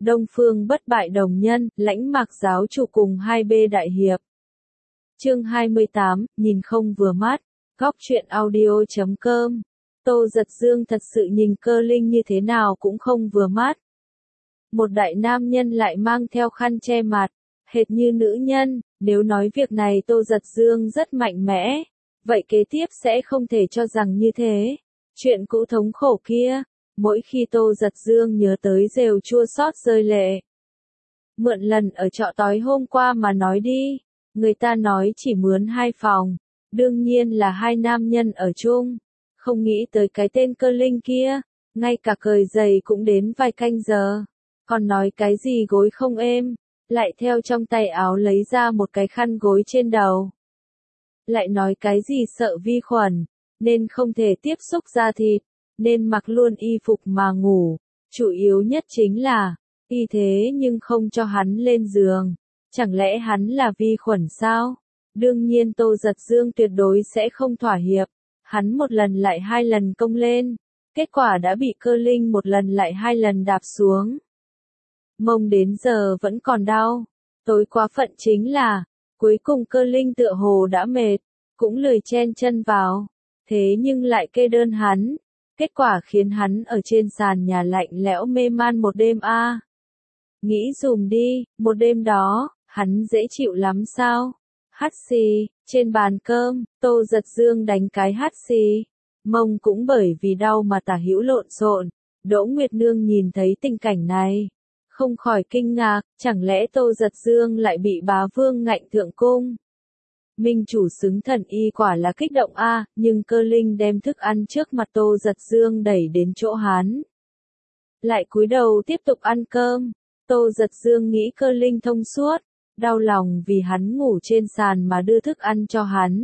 Đông Phương bất bại đồng nhân, Lãnh Mạc giáo chủ cùng 2B đại hiệp. Chương 28, nhìn không vừa mắt. Góc truyện audio.com. Tô Giật Dương thật sự nhìn Cơ Linh như thế nào cũng không vừa mắt. Một đại nam nhân lại mang theo khăn che mặt, hệt như nữ nhân, nếu nói việc này Tô Giật Dương rất mạnh mẽ, vậy kế tiếp sẽ không thể cho rằng như thế. Chuyện cũ thống khổ kia, mỗi khi Tô Giật Dương nhớ tới đều chua xót rơi lệ. Mượn lần ở trọ tối hôm qua mà nói đi, người ta nói chỉ mướn 2 phòng, đương nhiên là 2 nam nhân ở chung, không nghĩ tới cái tên Cơ Linh kia, ngay cả cởi giày cũng đến vài canh giờ, còn nói cái gì gối không êm, lại theo trong tay áo lấy ra một cái khăn gối trên đầu. Lại nói cái gì sợ vi khuẩn, nên không thể tiếp xúc da thịt, nên mặc luôn y phục mà ngủ, chủ yếu nhất chính là, y thế nhưng không cho hắn lên giường, chẳng lẽ hắn là vi khuẩn sao? Đương nhiên Tô Giật Dương tuyệt đối sẽ không thỏa hiệp, hắn một lần lại 2 lần công lên, kết quả đã bị Cơ Linh một lần lại 2 lần đạp xuống. Mông đến giờ vẫn còn đau, tối quá phận chính là, cuối cùng Cơ Linh tựa hồ đã mệt, cũng lười chen chân vào, thế nhưng lại kê đơn hắn, kết quả khiến hắn ở trên sàn nhà lạnh lẽo mê man một đêm a. Nghĩ dùm đi, một đêm đó, hắn dễ chịu lắm sao? Hắt xì, trên bàn cơm, Tô Giật Dương đánh cái hắt xì, mông cũng bởi vì đau mà tả hữu lộn xộn. Đỗ Nguyệt Nương nhìn thấy tình cảnh này, không khỏi kinh ngạc, chẳng lẽ Tô Giật Dương lại bị bá vương ngạnh thượng cung? Minh chủ xứng thần y quả là kích động a, nhưng Cơ Linh đem thức ăn trước mặt Tô Giật Dương đẩy đến chỗ hắn. Lại cúi đầu tiếp tục ăn cơm, Tô Giật Dương nghĩ Cơ Linh thông suốt, đau lòng vì hắn ngủ trên sàn mà đưa thức ăn cho hắn.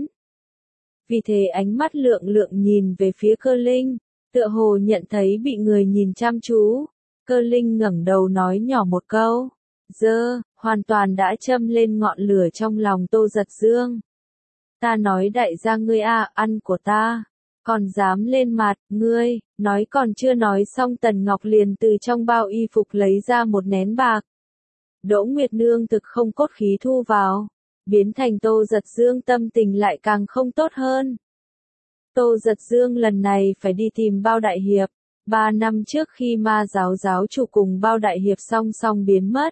Vì thế ánh mắt lượng lượng nhìn về phía Cơ Linh, tựa hồ nhận thấy bị người nhìn chăm chú. Cơ Linh ngẩng đầu nói nhỏ một câu, hoàn toàn đã châm lên ngọn lửa trong lòng Tô Giật Dương. Ta nói đại gia ngươi a, ăn của ta, còn dám lên mặt, ngươi, nói còn chưa nói xong Tần Ngọc liền từ trong bao y phục lấy ra một nén bạc. Đỗ Nguyệt Nương thực không cốt khí thu vào, biến thành Tô Giật Dương tâm tình lại càng không tốt hơn. Tô Giật Dương lần này phải đi tìm Bao Đại Hiệp, 3 năm trước khi Ma giáo giáo chủ cùng Bao Đại Hiệp song song biến mất.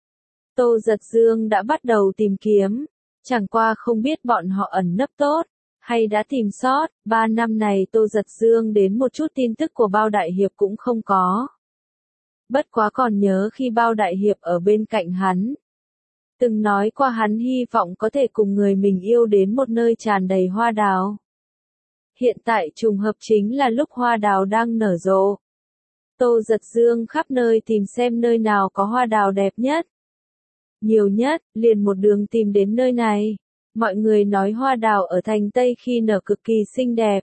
Tô Giật Dương đã bắt đầu tìm kiếm, chẳng qua không biết bọn họ ẩn nấp tốt, hay đã tìm sót, 3 năm này Tô Giật Dương đến một chút tin tức của Bao Đại Hiệp cũng không có. Bất quá còn nhớ khi Bao Đại Hiệp ở bên cạnh hắn, từng nói qua hắn hy vọng có thể cùng người mình yêu đến một nơi tràn đầy hoa đào. Hiện tại trùng hợp chính là lúc hoa đào đang nở rộ. Tô Giật Dương khắp nơi tìm xem nơi nào có hoa đào đẹp nhất, nhiều nhất, liền một đường tìm đến nơi này. Mọi người nói hoa đào ở thành Tây khi nở cực kỳ xinh đẹp.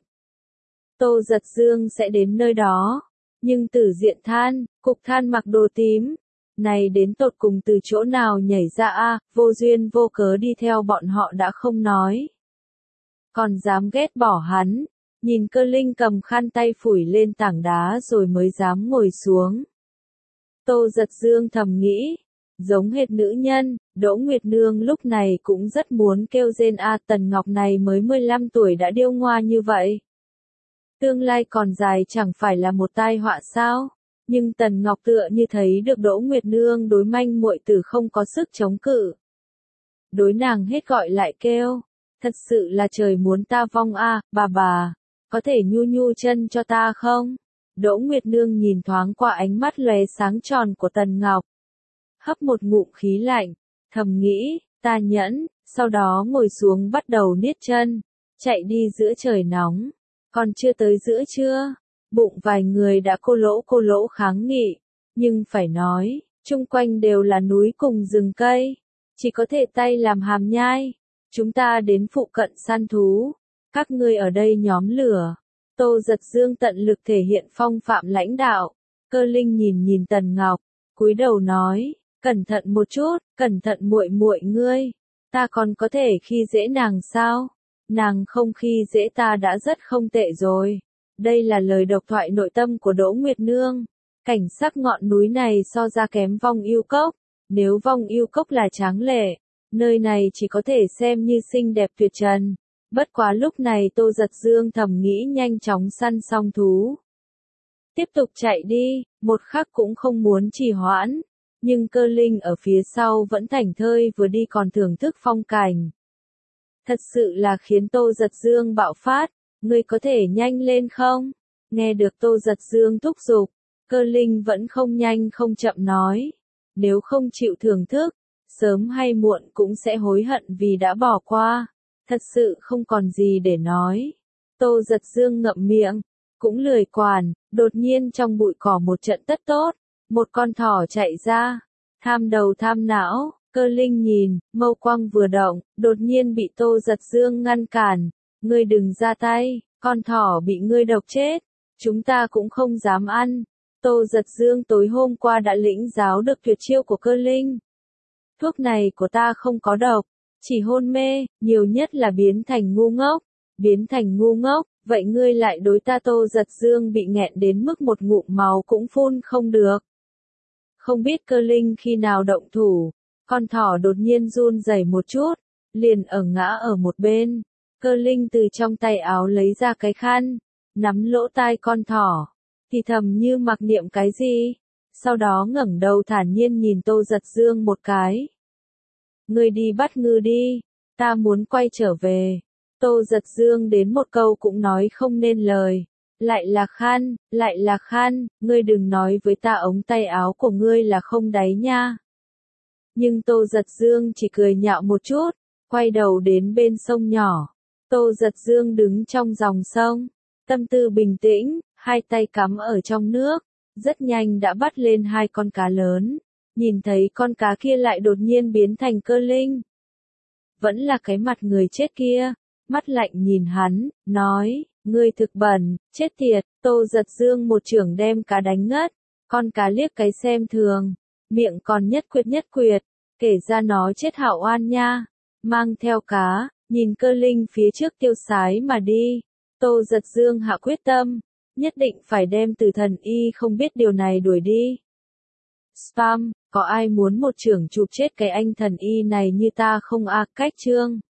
Tô Giật Dương sẽ đến nơi đó, nhưng Tử Diện Than, cục than mặc đồ tím, này đến tột cùng từ chỗ nào nhảy ra a, vô duyên vô cớ đi theo bọn họ đã không nói. Còn dám ghét bỏ hắn, nhìn Cơ Linh cầm khăn tay phủi lên tảng đá rồi mới dám ngồi xuống. Tô Giật Dương thầm nghĩ, giống hệt nữ nhân, Đỗ Nguyệt Nương lúc này cũng rất muốn kêu rên a, Tần Ngọc này mới 15 tuổi đã điêu ngoa như vậy. Tương lai còn dài chẳng phải là một tai họa sao? Nhưng Tần Ngọc tựa như thấy được Đỗ Nguyệt Nương đối manh muội tử không có sức chống cự. Đối nàng hết gọi lại kêu, thật sự là trời muốn ta vong a, bà, có thể nhu nhu chân cho ta không? Đỗ Nguyệt Nương nhìn thoáng qua ánh mắt lóe sáng tròn của Tần Ngọc, hấp một ngụm khí lạnh, thầm nghĩ, ta nhẫn, sau đó ngồi xuống bắt đầu niết chân, chạy đi giữa trời nóng, còn chưa tới giữa trưa, bụng vài người đã cô lỗ kháng nghị, nhưng phải nói, chung quanh đều là núi cùng rừng cây, chỉ có thể tay làm hàm nhai, chúng ta đến phụ cận săn thú, các ngươi ở đây nhóm lửa. Tô Giật Dương tận lực thể hiện phong phạm lãnh đạo. Cơ Linh nhìn Tần Ngọc, cúi đầu nói, cẩn thận một chút, cẩn thận muội muội ngươi, ta còn có thể khi dễ nàng sao? Nàng không khi dễ ta đã rất không tệ rồi. Đây là lời độc thoại nội tâm của Đỗ Nguyệt Nương. Cảnh sắc ngọn núi này so ra kém Vong Yêu Cốc, nếu Vong Yêu Cốc là tráng lệ, nơi này chỉ có thể xem như xinh đẹp tuyệt trần. Bất quá lúc này Tô Giật Dương thầm nghĩ nhanh chóng săn xong thú. Tiếp tục chạy đi, một khắc cũng không muốn trì hoãn, nhưng Cơ Linh ở phía sau vẫn thảnh thơi vừa đi còn thưởng thức phong cảnh. Thật sự là khiến Tô Giật Dương bạo phát, ngươi có thể nhanh lên không? Nghe được Tô Giật Dương thúc giục, Cơ Linh vẫn không nhanh không chậm nói, nếu không chịu thưởng thức, sớm hay muộn cũng sẽ hối hận vì đã bỏ qua, thật sự không còn gì để nói. Tô Giật Dương ngậm miệng, cũng lười quản, đột nhiên trong bụi cỏ một trận tất tốt, một con thỏ chạy ra, tham đầu tham não, Cơ Linh nhìn, mâu quang vừa động, đột nhiên bị Tô Giật Dương ngăn cản, ngươi đừng ra tay, con thỏ bị ngươi độc chết, chúng ta cũng không dám ăn. Tô Giật Dương tối hôm qua đã lĩnh giáo được tuyệt chiêu của Cơ Linh. Thuốc này của ta không có độc, chỉ hôn mê, nhiều nhất là biến thành ngu ngốc. Biến thành ngu ngốc, vậy ngươi lại đối ta? Tô Giật Dương bị nghẹn đến mức một ngụm máu cũng phun không được. Không biết Cơ Linh khi nào động thủ, con thỏ đột nhiên run rẩy một chút, liền ngã ở một bên. Cơ Linh từ trong tay áo lấy ra cái khăn, nắm lỗ tai con thỏ, thì thầm như mặc niệm cái gì, sau đó ngẩng đầu thản nhiên nhìn Tô Giật Dương một cái. Ngươi đi bắt ngư đi, ta muốn quay trở về. Tô Giật Dương đến một câu cũng nói không nên lời. Lại là khăn, ngươi đừng nói với ta ống tay áo của ngươi là không đáy nha. Nhưng Tô Giật Dương chỉ cười nhạo một chút, quay đầu đến bên sông nhỏ. Tô Giật Dương đứng trong dòng sông, tâm tư bình tĩnh, hai tay cắm ở trong nước, rất nhanh đã bắt lên hai con cá lớn. Nhìn thấy con cá kia lại đột nhiên biến thành Cơ Linh. Vẫn là cái mặt người chết kia, mắt lạnh nhìn hắn, nói, ngươi thực bẩn, chết tiệt. Tô Giật Dương một chưởng đem cá đánh ngất, con cá liếc cái xem thường, miệng còn nhất quyệt, kể ra nó chết hảo oan nha. Mang theo cá, nhìn Cơ Linh phía trước tiêu sái mà đi. Tô Giật Dương hạ quyết tâm, nhất định phải đem Từ Thần Y không biết điều này đuổi đi. Spam, có ai muốn một chưởng chụp chết cái anh thần y này như ta không? Cách chương